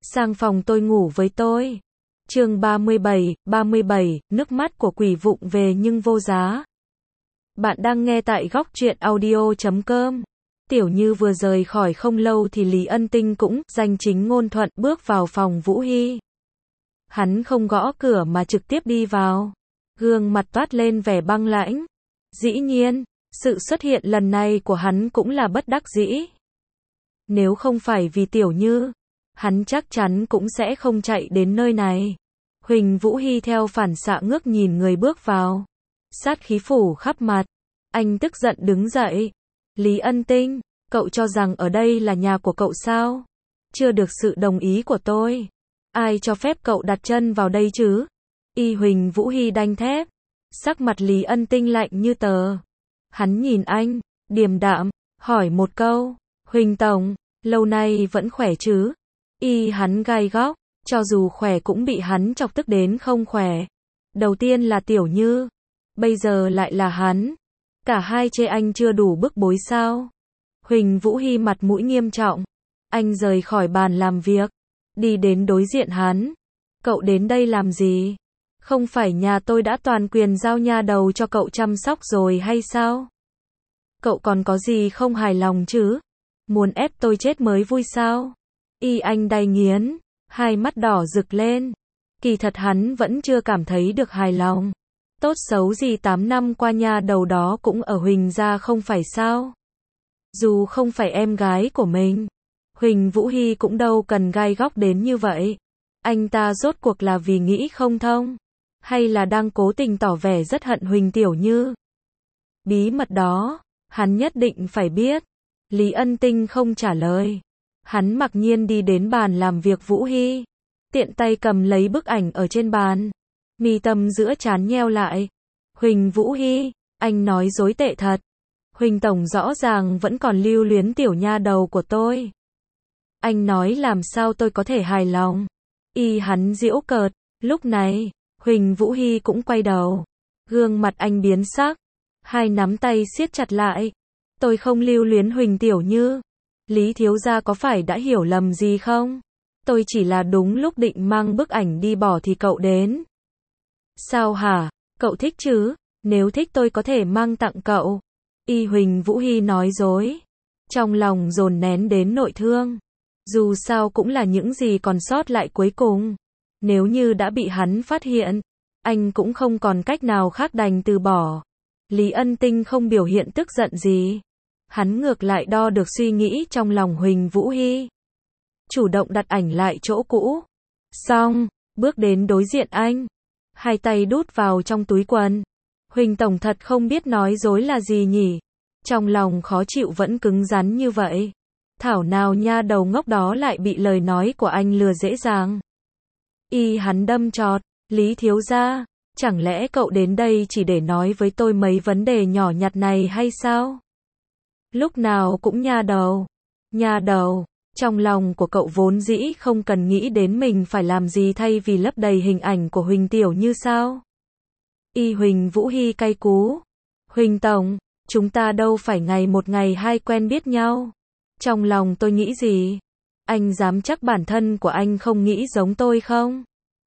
sang phòng tôi ngủ với tôi. Chương 37, nước mắt của quỷ vụng về nhưng vô giá. Bạn đang nghe tại góc truyện audio.com. Tiểu Như vừa rời khỏi không lâu thì Lý Ân Tinh cũng danh chính ngôn thuận bước vào phòng Vũ Hy. Hắn không gõ cửa mà trực tiếp đi vào. Gương mặt toát lên vẻ băng lãnh. Dĩ nhiên, sự xuất hiện lần này của hắn cũng là bất đắc dĩ. Nếu không phải vì Tiểu Như, hắn chắc chắn cũng sẽ không chạy đến nơi này. Huỳnh Vũ Hy theo phản xạ ngước nhìn người bước vào. Sát khí phủ khắp mặt. Anh tức giận đứng dậy. Lý Ân Tinh, cậu cho rằng ở đây là nhà của cậu sao? Chưa được sự đồng ý của tôi. Ai cho phép cậu đặt chân vào đây chứ? Huỳnh Vũ Hy đanh thép. Sắc mặt Lý Ân Tinh lạnh như tờ. Hắn nhìn anh, điềm đạm, hỏi một câu. Huỳnh Tổng, lâu nay vẫn khỏe chứ? Hắn gai góc, cho dù khỏe cũng bị hắn chọc tức đến không khỏe. Đầu tiên là Tiểu Như, bây giờ lại là hắn. Cả hai chê anh chưa đủ bức bối sao? Huỳnh Vũ Hy mặt mũi nghiêm trọng. Anh rời khỏi bàn làm việc, đi đến đối diện hắn. Cậu đến đây làm gì? Không phải nhà tôi đã toàn quyền giao nha đầu cho cậu chăm sóc rồi hay sao? Cậu còn có gì không hài lòng chứ? Muốn ép tôi chết mới vui sao? Anh đay nghiến, hai mắt đỏ rực lên. Kỳ thật hắn vẫn chưa cảm thấy được hài lòng. Tốt xấu gì 8 năm qua nha đầu đó cũng ở Huỳnh gia không phải sao? Dù không phải em gái của mình, Huỳnh Vũ Hy cũng đâu cần gai góc đến như vậy. Anh ta rốt cuộc là vì nghĩ không thông, hay là đang cố tình tỏ vẻ rất hận Huỳnh Tiểu Như? Bí mật đó, hắn nhất định phải biết. Lý Ân Tinh không trả lời. Hắn mặc nhiên đi đến bàn làm việc Vũ Hy, tiện tay cầm lấy bức ảnh ở trên bàn. Mi tâm giữa trán nheo lại. Huỳnh Vũ Hy, anh nói dối tệ thật. Huỳnh Tổng rõ ràng vẫn còn lưu luyến tiểu nha đầu của tôi. Anh nói làm sao tôi có thể hài lòng? Hắn giễu cợt. Lúc này, Huỳnh Vũ Hy cũng quay đầu. Gương mặt anh biến sắc. Hai nắm tay siết chặt lại. Tôi không lưu luyến Huỳnh Tiểu Như. Lý thiếu gia có phải đã hiểu lầm gì không? Tôi chỉ là đúng lúc định mang bức ảnh đi bỏ thì cậu đến. Sao hả? Cậu thích chứ? Nếu thích tôi có thể mang tặng cậu. Huỳnh Vũ Hy nói dối. Trong lòng dồn nén đến nội thương. Dù sao cũng là những gì còn sót lại cuối cùng. Nếu như đã bị hắn phát hiện, anh cũng không còn cách nào khác đành từ bỏ. Lý Ân Tinh không biểu hiện tức giận gì. Hắn ngược lại đo được suy nghĩ trong lòng Huỳnh Vũ Hy. Chủ động đặt ảnh lại chỗ cũ. Xong, bước đến đối diện anh. Hai tay đút vào trong túi quần. Huỳnh Tổng thật không biết nói dối là gì nhỉ? Trong lòng khó chịu vẫn cứng rắn như vậy. Thảo nào nha đầu ngốc đó lại bị lời nói của anh lừa dễ dàng. Hắn đâm chọt. Lý thiếu gia, chẳng lẽ cậu đến đây chỉ để nói với tôi mấy vấn đề nhỏ nhặt này hay sao? Lúc nào cũng nha đầu. Nha đầu, trong lòng của cậu vốn dĩ không cần nghĩ đến mình phải làm gì thay vì lấp đầy hình ảnh của Huỳnh Tiểu Như sao? Huỳnh Vũ Hy cay cú. Huỳnh Tổng, chúng ta đâu phải ngày một ngày hai quen biết nhau. Trong lòng tôi nghĩ gì? Anh dám chắc bản thân của anh không nghĩ giống tôi không?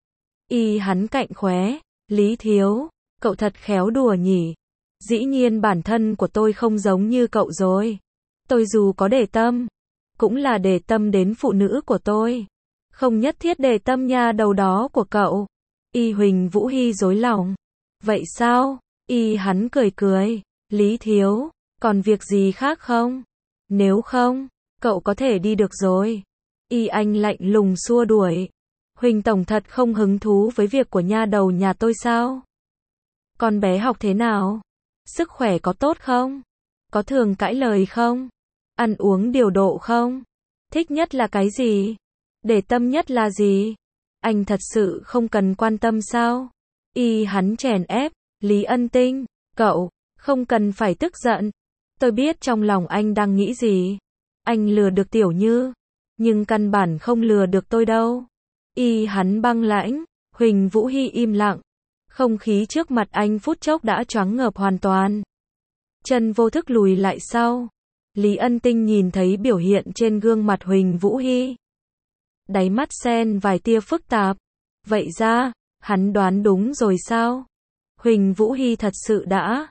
Hắn cạnh khóe. Lý thiếu, cậu thật khéo đùa nhỉ? Dĩ nhiên bản thân của tôi không giống như cậu rồi. Tôi dù có để tâm, cũng là để tâm đến phụ nữ của tôi. Không nhất thiết để tâm nha đầu đó của cậu. Huỳnh Vũ Hy rối lòng. Vậy sao? Hắn cười cười. Lý thiếu, còn việc gì khác không? Nếu không, cậu có thể đi được rồi. Anh lạnh lùng xua đuổi. Huỳnh Tổng thật không hứng thú với việc của nha đầu nhà tôi sao? Con bé học thế nào? Sức khỏe có tốt không? Có thường cãi lời không? Ăn uống điều độ không? Thích nhất là cái gì? Để tâm nhất là gì? Anh thật sự không cần quan tâm sao? Hắn chèn ép. Lý Ân Tinh, cậu, không cần phải tức giận. Tôi biết trong lòng anh đang nghĩ gì. Anh lừa được Tiểu Như, nhưng căn bản không lừa được tôi đâu. Hắn băng lãnh. Huỳnh Vũ Hy im lặng. Không khí trước mặt anh phút chốc đã choáng ngợp hoàn toàn. Chân vô thức lùi lại sau. Lý Ân Tinh nhìn thấy biểu hiện trên gương mặt Huỳnh Vũ Hy. Đáy mắt xen vài tia phức tạp. Vậy ra, hắn đoán đúng rồi sao? Huỳnh Vũ Hy thật sự đã.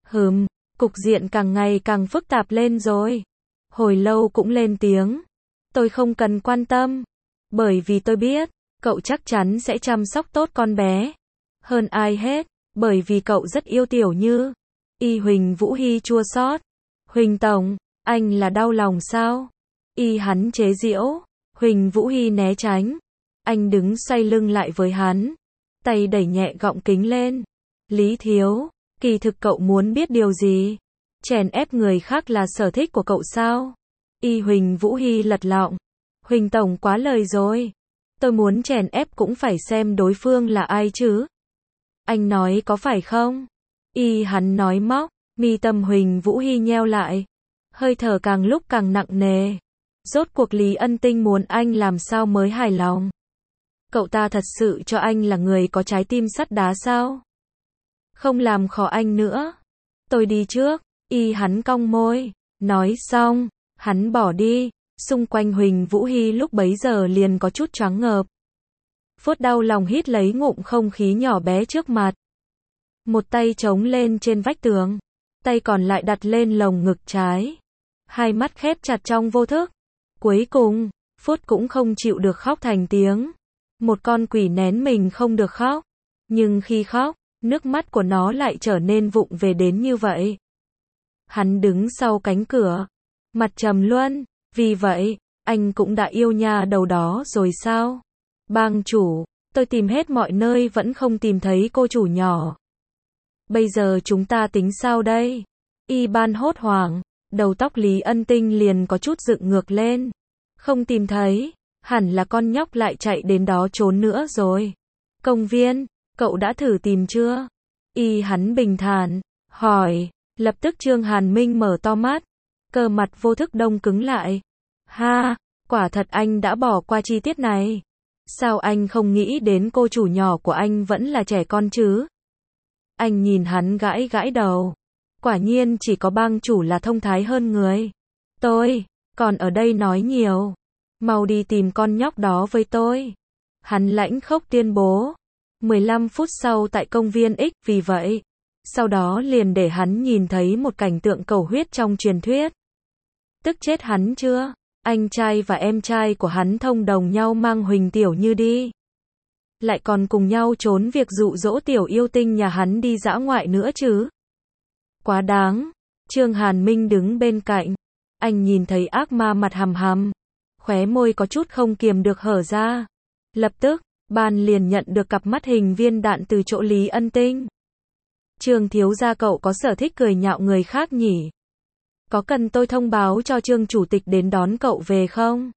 Cục diện càng ngày càng phức tạp lên rồi. Hồi lâu cũng lên tiếng. Tôi không cần quan tâm. Bởi vì tôi biết, cậu chắc chắn sẽ chăm sóc tốt con bé. Hơn ai hết, bởi vì cậu rất yêu Tiểu Như. Huỳnh Vũ Hy chua xót. Huỳnh Tổng, anh là đau lòng sao? Hắn chế giễu. Huỳnh Vũ Hy né tránh. Anh đứng xoay lưng lại với hắn. Tay đẩy nhẹ gọng kính lên. Lý Thiếu, kỳ thực cậu muốn biết điều gì? Chèn ép người khác là sở thích của cậu sao? Huỳnh Vũ Hy lật lọng. Huỳnh Tổng quá lời rồi. Tôi muốn chèn ép cũng phải xem đối phương là ai chứ. Anh nói có phải không? Hắn nói móc. Mi tâm Huỳnh Vũ Hy nheo lại. Hơi thở càng lúc càng nặng nề. Rốt cuộc Lý Ân Tinh muốn anh làm sao mới hài lòng? Cậu ta thật sự cho anh là người có trái tim sắt đá sao? Không làm khó anh nữa. Tôi đi trước. Hắn cong môi. Nói xong, hắn bỏ đi. Xung quanh Huỳnh Vũ Hy lúc bấy giờ liền có chút choáng ngợp. Phốt đau lòng hít lấy ngụm không khí nhỏ bé trước mặt. Một tay chống lên trên vách tường. Tay còn lại đặt lên lồng ngực trái. Hai mắt khép chặt trong vô thức. Cuối cùng, Phốt cũng không chịu được khóc thành tiếng. Một con quỷ nén mình không được khóc. Nhưng khi khóc, nước mắt của nó lại trở nên vụng về đến như vậy. Hắn đứng sau cánh cửa. Mặt trầm luân. Vì vậy, anh cũng đã yêu nhà đầu đó rồi sao? Bang chủ, tôi tìm hết mọi nơi vẫn không tìm thấy cô chủ nhỏ. Bây giờ chúng ta tính sao đây? Ban hốt hoảng. Đầu tóc Lý Ân Tinh liền có chút dựng ngược lên. Không tìm thấy. Hẳn là con nhóc lại chạy đến đó trốn nữa rồi. Công viên, cậu đã thử tìm chưa? Hắn bình thản. Hỏi. Lập tức Trương Hàn Minh mở to mắt. Cơ mặt vô thức đông cứng lại. Ha, quả thật anh đã bỏ qua chi tiết này. Sao anh không nghĩ đến cô chủ nhỏ của anh vẫn là trẻ con chứ? Anh nhìn hắn gãi gãi đầu. Quả nhiên chỉ có bang chủ là thông thái hơn người. Tôi, còn ở đây nói nhiều. Mau đi tìm con nhóc đó với tôi. Hắn lãnh khốc tuyên bố. 15 phút sau tại công viên X vì vậy. Sau đó liền để hắn nhìn thấy một cảnh tượng cầu huyết trong truyền thuyết. Tức chết hắn chưa? Anh trai và em trai của hắn thông đồng nhau mang Huỳnh Tiểu Như đi. Lại còn cùng nhau trốn việc dụ dỗ Tiểu yêu tinh nhà hắn đi dã ngoại nữa chứ. Quá đáng. Trương Hàn Minh đứng bên cạnh. Anh nhìn thấy ác ma mặt hằm hằm. Khóe môi có chút không kiềm được hở ra. Lập tức, Ban liền nhận được cặp mắt hình viên đạn từ chỗ Lý Ân Tinh. Trương thiếu gia cậu có sở thích cười nhạo người khác nhỉ? Có cần tôi thông báo cho Trương chủ tịch đến đón cậu về không?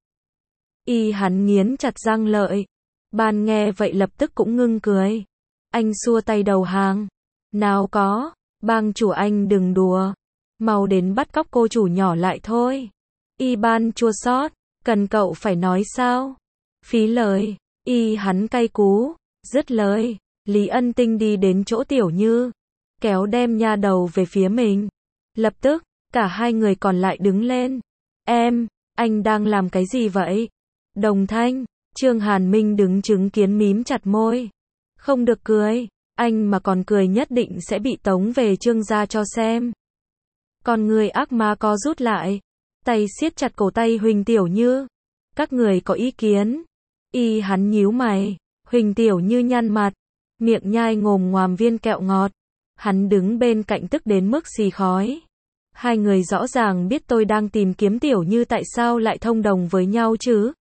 Hắn nghiến chặt răng lợi. Ban nghe vậy lập tức cũng ngưng cười. Anh xua tay đầu hàng. Nào có, bang chủ anh đừng đùa. Mau đến bắt cóc cô chủ nhỏ lại thôi. Ban chua xót. Cần cậu phải nói sao? Phí lời. Hắn cay cú. Dứt lời. Lý Ân Tinh đi đến chỗ Tiểu Như. Kéo đem nha đầu về phía mình. Lập tức, cả hai người còn lại đứng lên. Anh đang làm cái gì vậy? Đồng thanh. Trương Hàn Minh đứng chứng kiến mím chặt môi. Không được cười. Anh mà còn cười nhất định sẽ bị tống về Trương gia cho xem. Con người ác ma co rút lại. Tay siết chặt cổ tay Huỳnh Tiểu Như. Các người có ý kiến? Hắn nhíu mày. Huỳnh Tiểu Như nhăn mặt. Miệng nhai ngồm ngoàm viên kẹo ngọt. Hắn đứng bên cạnh tức đến mức xì khói. Hai người rõ ràng biết tôi đang tìm kiếm Tiểu Như tại sao lại thông đồng với nhau chứ?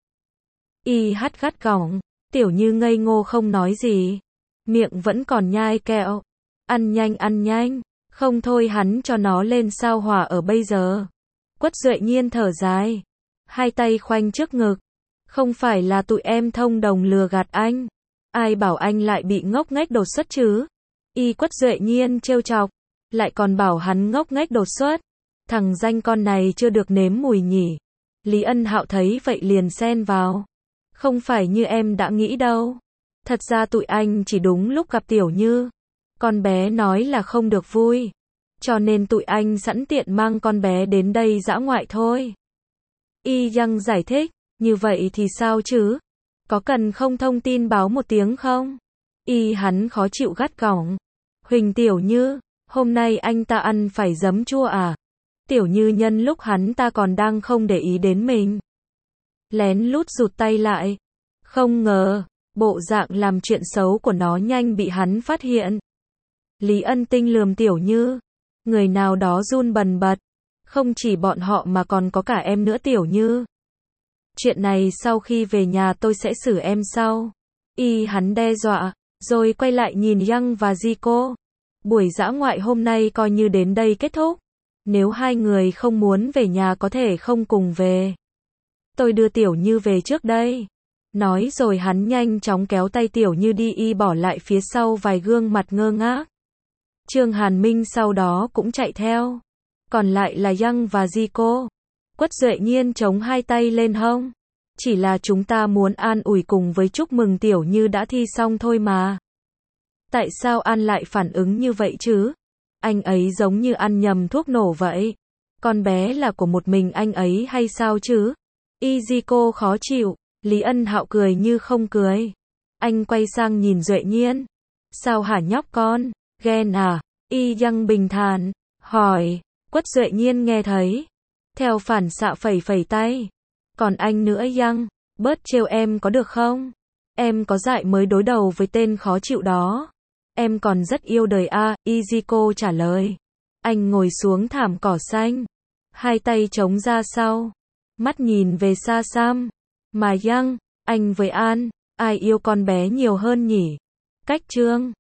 Hát gắt gỏng. Tiểu Như ngây ngô không nói gì. Miệng vẫn còn nhai kẹo. Ăn nhanh. Không thôi hắn cho nó lên sao hỏa ở bây giờ. Quất Duệ Nhiên thở dài. Hai tay khoanh trước ngực. Không phải là tụi em thông đồng lừa gạt anh. Ai bảo anh lại bị ngốc nghếch đột xuất chứ? Quất Duệ Nhiên trêu chọc. Lại còn bảo hắn ngốc nghếch đột xuất. Thằng danh con này chưa được nếm mùi nhỉ. Lý Ân Hạo thấy vậy liền xen vào. Không phải như em đã nghĩ đâu. Thật ra tụi anh chỉ đúng lúc gặp Tiểu Như. Con bé nói là không được vui. Cho nên tụi anh sẵn tiện mang con bé đến đây dã ngoại thôi. Yang giải thích. Như vậy thì sao chứ? Có cần không thông tin báo một tiếng không? Hắn khó chịu gắt gỏng. Huỳnh Tiểu Như, hôm nay anh ta ăn phải giấm chua à? Tiểu Như nhân lúc hắn ta còn đang không để ý đến mình, lén lút rụt tay lại. Không ngờ, bộ dạng làm chuyện xấu của nó nhanh bị hắn phát hiện. Lý Ân Tinh lườm Tiểu Như. Người nào đó run bần bật. Không chỉ bọn họ mà còn có cả em nữa Tiểu Như. Chuyện này sau khi về nhà tôi sẽ xử em sau. Hắn đe dọa, rồi quay lại nhìn Yang và Zico. Buổi dã ngoại hôm nay coi như đến đây kết thúc. Nếu hai người không muốn về nhà có thể không cùng về. Tôi đưa Tiểu Như về trước đây. Nói rồi hắn nhanh chóng kéo tay Tiểu Như đi, bỏ lại phía sau vài gương mặt ngơ ngác. Trương Hàn Minh sau đó cũng chạy theo. Còn lại là Yang và Zico. Quất Duệ Nhiên chống hai tay lên hông. Chỉ là chúng ta muốn an ủi cùng với chúc mừng Tiểu Như đã thi xong thôi mà. Tại sao An lại phản ứng như vậy chứ? Anh ấy giống như ăn nhầm thuốc nổ vậy. Con bé là của một mình anh ấy hay sao chứ? Zico khó chịu. Lý Ân Hạo cười như không cười. Anh quay sang nhìn Duệ Nhiên. Sao hả nhóc con? Ghen à? Yang bình thản hỏi. Quất Duệ Nhiên nghe thấy, theo phản xạ phẩy phẩy tay. Còn anh nữa Yang, bớt trêu em có được không? Em có dại mới đối đầu với tên khó chịu đó. Em còn rất yêu đời a. Iziko trả lời. Anh ngồi xuống thảm cỏ xanh, hai tay chống ra sau, mắt nhìn về xa xăm. Mà Yang, anh với An, ai yêu con bé nhiều hơn nhỉ? Cách Trương